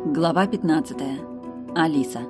Глава 15. Алиса.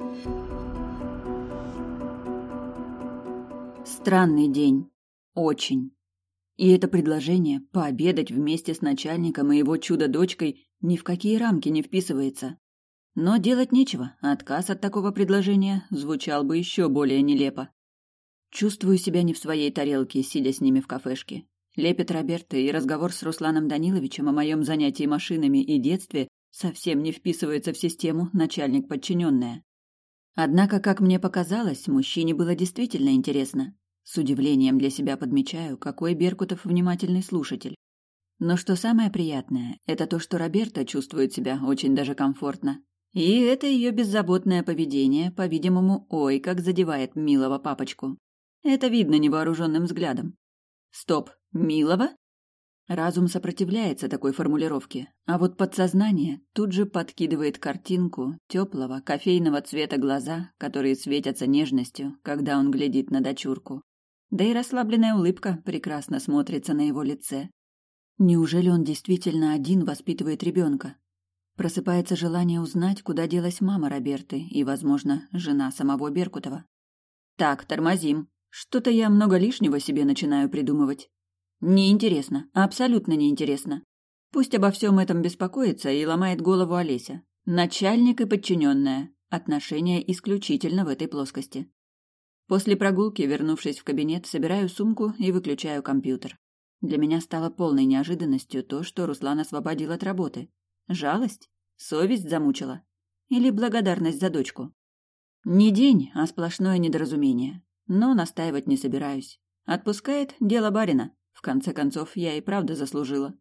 Странный день. Очень. И это предложение пообедать вместе с начальником и его чудо-дочкой ни в какие рамки не вписывается. Но делать нечего, отказ от такого предложения звучал бы еще более нелепо. Чувствую себя не в своей тарелке, сидя с ними в кафешке. Лепет Роберта и разговор с Русланом Даниловичем о моем занятии машинами и детстве совсем не вписывается в систему начальник-подчиненная. Однако, как мне показалось, мужчине было действительно интересно. С удивлением для себя подмечаю, какой Беркутов внимательный слушатель. Но что самое приятное, это то, что Роберта чувствует себя очень даже комфортно. И это ее беззаботное поведение, по-видимому, ой, как задевает милого папочку. Это видно невооруженным взглядом. Стоп, милого? Разум сопротивляется такой формулировке, а вот подсознание тут же подкидывает картинку теплого кофейного цвета глаза, которые светятся нежностью, когда он глядит на дочурку. Да и расслабленная улыбка прекрасно смотрится на его лице. Неужели он действительно один воспитывает ребенка? Просыпается желание узнать, куда делась мама Роберты и, возможно, жена самого Беркутова. Так, тормозим. Что-то я много лишнего себе начинаю придумывать. Неинтересно, абсолютно неинтересно. Пусть обо всем этом беспокоится и ломает голову Олеся. Начальник и подчиненная. Отношения исключительно в этой плоскости. После прогулки, вернувшись в кабинет, собираю сумку и выключаю компьютер. Для меня стало полной неожиданностью то, что Руслан освободил от работы. Жалость? Совесть замучила? Или благодарность за дочку? Не день, а сплошное недоразумение. Но настаивать не собираюсь. Отпускает дело барина. В конце концов, я и правда заслужила.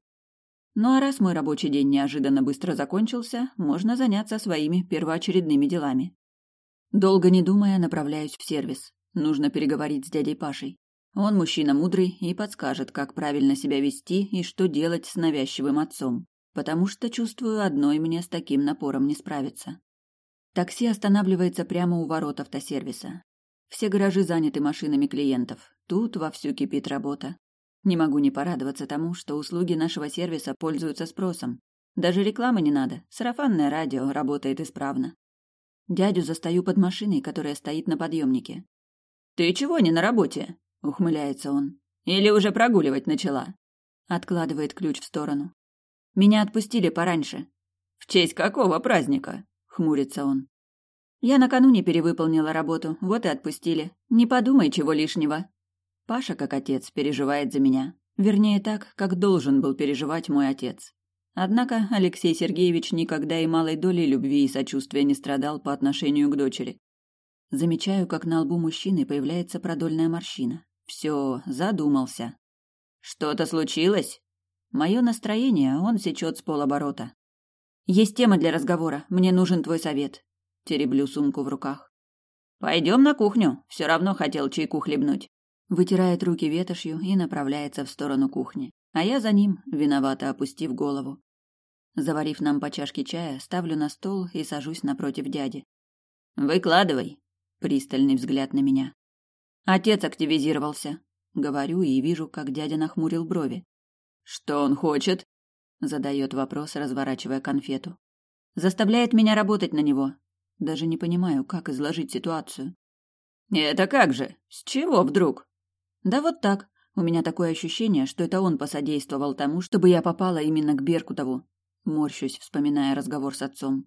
Ну а раз мой рабочий день неожиданно быстро закончился, можно заняться своими первоочередными делами. Долго не думая, направляюсь в сервис. Нужно переговорить с дядей Пашей. Он мужчина мудрый и подскажет, как правильно себя вести и что делать с навязчивым отцом. Потому что, чувствую, одной мне с таким напором не справиться. Такси останавливается прямо у ворот автосервиса. Все гаражи заняты машинами клиентов. Тут вовсю кипит работа. Не могу не порадоваться тому, что услуги нашего сервиса пользуются спросом. Даже рекламы не надо, сарафанное радио работает исправно. Дядю застаю под машиной, которая стоит на подъемнике. «Ты чего не на работе?» — ухмыляется он. «Или уже прогуливать начала?» Откладывает ключ в сторону. «Меня отпустили пораньше». «В честь какого праздника?» — хмурится он. «Я накануне перевыполнила работу, вот и отпустили. Не подумай, чего лишнего». Паша, как отец, переживает за меня. Вернее, так, как должен был переживать мой отец. Однако Алексей Сергеевич никогда и малой долей любви и сочувствия не страдал по отношению к дочери. Замечаю, как на лбу мужчины появляется продольная морщина. Все, задумался. «Что-то случилось?» Мое настроение он сечет с полоборота. «Есть тема для разговора, мне нужен твой совет». Тереблю сумку в руках. «Пойдем на кухню, все равно хотел чайку хлебнуть». Вытирает руки ветошью и направляется в сторону кухни. А я за ним, виновато опустив голову. Заварив нам по чашке чая, ставлю на стол и сажусь напротив дяди. «Выкладывай», — пристальный взгляд на меня. «Отец активизировался», — говорю и вижу, как дядя нахмурил брови. «Что он хочет?» — задает вопрос, разворачивая конфету. «Заставляет меня работать на него». Даже не понимаю, как изложить ситуацию. «Это как же? С чего вдруг?» «Да вот так. У меня такое ощущение, что это он посодействовал тому, чтобы я попала именно к Беркутову». Морщусь, вспоминая разговор с отцом.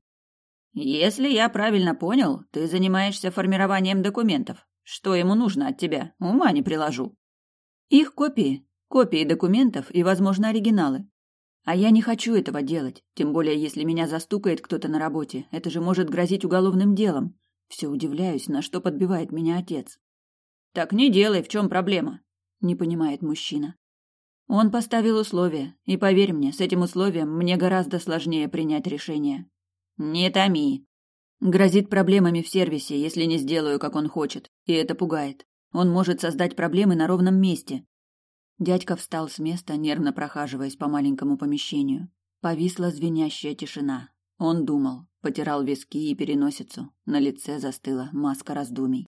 «Если я правильно понял, ты занимаешься формированием документов. Что ему нужно от тебя? Ума не приложу». «Их копии. Копии документов и, возможно, оригиналы. А я не хочу этого делать, тем более если меня застукает кто-то на работе. Это же может грозить уголовным делом. Все удивляюсь, на что подбивает меня отец». «Так не делай, в чем проблема?» – не понимает мужчина. Он поставил условия, и поверь мне, с этим условием мне гораздо сложнее принять решение. «Не томи». Грозит проблемами в сервисе, если не сделаю, как он хочет, и это пугает. Он может создать проблемы на ровном месте. Дядька встал с места, нервно прохаживаясь по маленькому помещению. Повисла звенящая тишина. Он думал, потирал виски и переносицу. На лице застыла маска раздумий.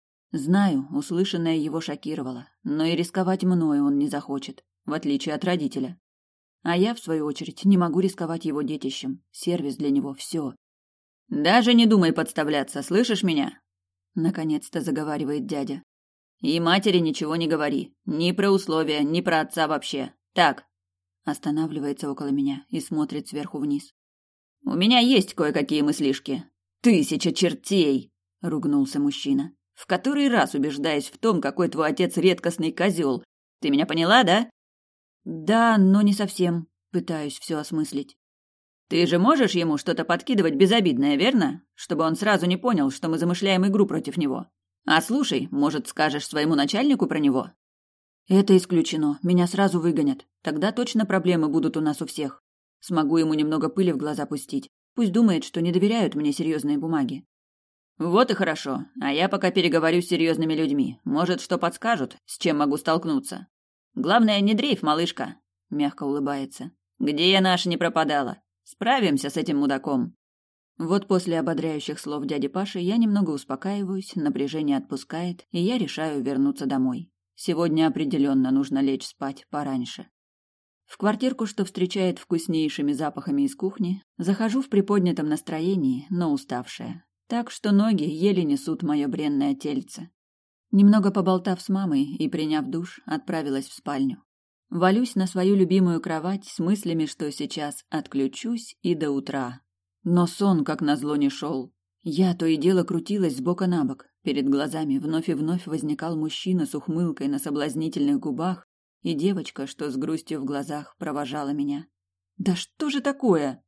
Знаю, услышанное его шокировало, но и рисковать мною он не захочет, в отличие от родителя. А я, в свою очередь, не могу рисковать его детищем. Сервис для него — все. «Даже не думай подставляться, слышишь меня?» Наконец-то заговаривает дядя. «И матери ничего не говори. Ни про условия, ни про отца вообще. Так». Останавливается около меня и смотрит сверху вниз. «У меня есть кое-какие мыслишки». 1000 чертей!» — ругнулся мужчина. «В который раз убеждаюсь в том, какой твой отец редкостный козел. Ты меня поняла, да?» «Да, но не совсем. Пытаюсь все осмыслить». «Ты же можешь ему что-то подкидывать безобидное, верно? Чтобы он сразу не понял, что мы замышляем игру против него. А слушай, может, скажешь своему начальнику про него?» «Это исключено. Меня сразу выгонят. Тогда точно проблемы будут у нас у всех. Смогу ему немного пыли в глаза пустить. Пусть думает, что не доверяют мне серьезные бумаги». «Вот и хорошо. А я пока переговорю с серьезными людьми. Может, что подскажут, с чем могу столкнуться. Главное, не дрейф, малышка», — мягко улыбается. «Где я наша не пропадала? Справимся с этим мудаком». Вот после ободряющих слов дяди Паши я немного успокаиваюсь, напряжение отпускает, и я решаю вернуться домой. Сегодня определенно нужно лечь спать пораньше. В квартирку, что встречает вкуснейшими запахами из кухни, захожу в приподнятом настроении, но уставшая. Так что ноги еле несут мое бренное тельце. Немного поболтав с мамой и приняв душ, отправилась в спальню. Валюсь на свою любимую кровать с мыслями, что сейчас отключусь и до утра. Но сон, как назло, не шел. Я то и дело крутилась с бока на бок. Перед глазами вновь и вновь возникал мужчина с ухмылкой на соблазнительных губах и девочка, что с грустью в глазах провожала меня. «Да что же такое?»